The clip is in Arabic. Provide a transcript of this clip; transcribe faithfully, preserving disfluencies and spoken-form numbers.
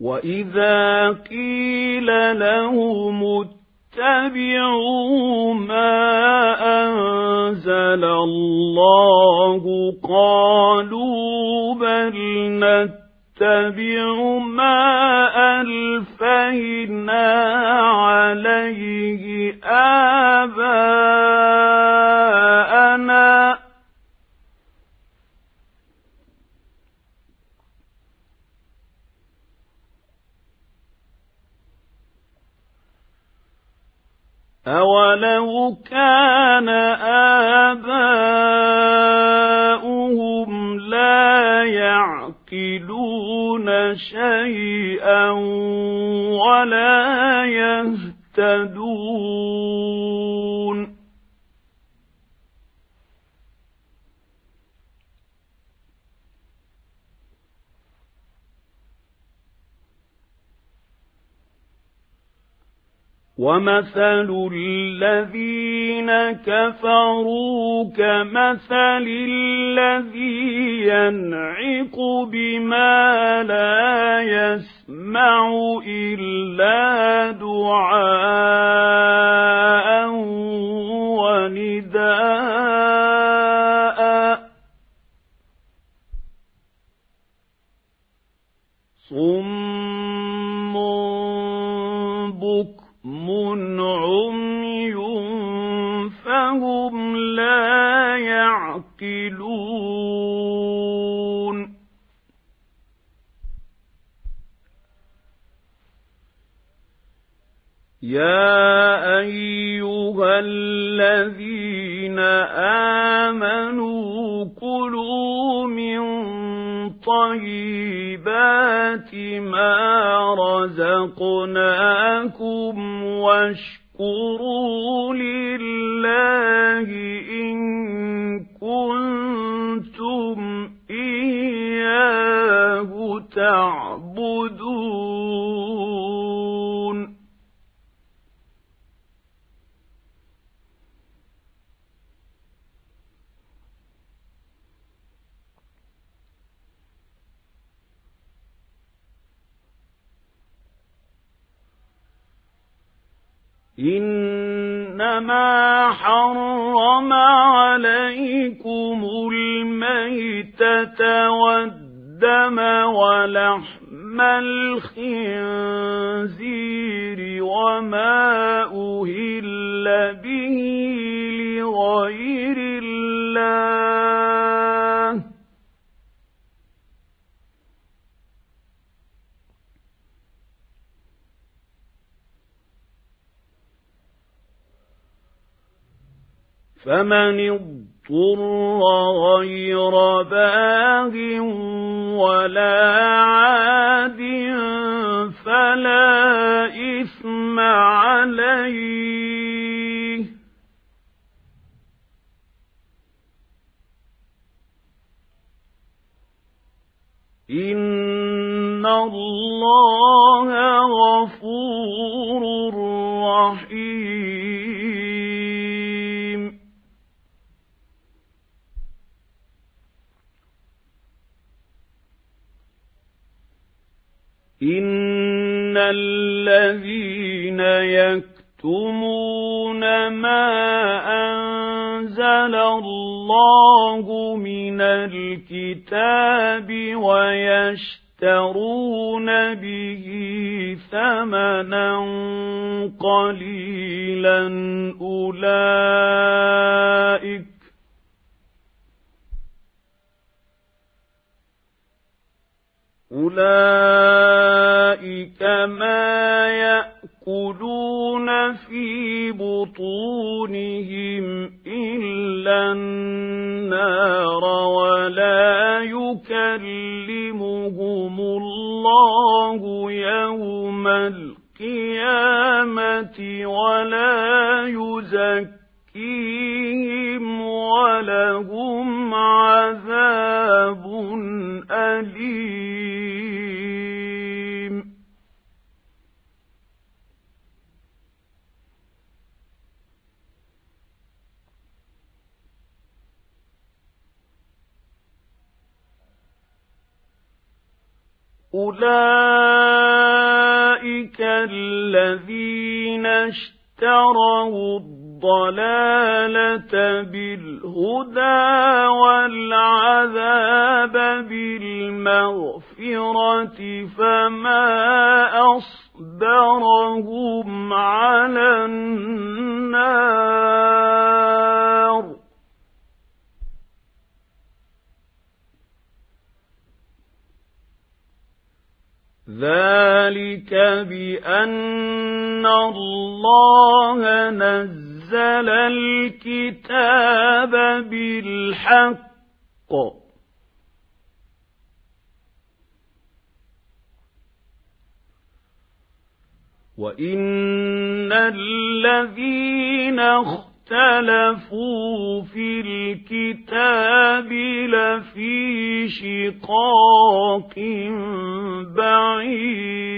وَإِذَا قِيلَ لَهُمُ اتَّبِعُوا مَا أَنزَلَ اللَّهُ قَالُوا بَلْ نَتَّبِعُ مَا أَلْفَيْنَا عَلَيْهِ آبَاءَنَا أَوَلَوْ كَانَ آبَاؤُهُمْ لَا يَعْقِلُونَ شَيْئًا وَلَا يَهْتَدُونَ وَمَثَلُ الَّذِينَ كَفَرُوا كَمَثَلِ الَّذِي يَنْعِقُ بِمَا لَا يَسْمَعُ إِلَّا دُعَاءً وَنِدَاءً صُمٌّ بُكْمٌ عُمْيٌ فَهُمْ لَا يَعْقِلُونَ يَا أَيُّهَا الَّذِينَ آمَنُوا كُلُوا مِن طَيِّبَاتِ مَا رَزَقْنَاكُمْ وَاشْكُرُوا لِلَّهِ إِن كُنتُمْ إِيَّاهُ تَعْبُدُونَ إِنَّمَا حَرَّمَ عَلَيْكُمُ الْمَيْتَةَ وَالدَّمَ وَلَحْمَ الْخِنزِيرِ وَمَا أُهِلَّ بِهِ لِغَيْرِ اللَّهِ فَمَنِ اضْطُرَّ غَيْرَ بَاغٍ وَلَا عَادٍ فَلَا إِثْمَ عَلَيْهِ إِنَّ اللَّهَ غَفُورٌ رَّحِيمٌ إِنَّ الَّذِينَ يَكْتُمُونَ مَا أَنزَلَ اللَّهُ مِنَ الْكِتَابِ وَيَشْتَرُونَ بِهِ ثَمَنًا قَلِيلًا أُولَئِكَ أُولَئِكَ مَا يَأْكُلُونَ فِي بُطُونِهِمْ إِلَّا النَّارَ وَلَا يُكَلِّمُهُمُ اللَّهُ يَوْمَ الْقِيَامَةِ وَلَا يُزَكِّيهِمْ وَلَهُمْ عَذَابٌ أَلِيمٌ أولئك الذين اشتروا الضلالة بالهدى والعذاب بالمغفرة فما أصبرهم على النار ذلك بأن الله نزل الكتاب بالحق وإن الذين اختلفوا في الكتاب لفي شقاق بعيد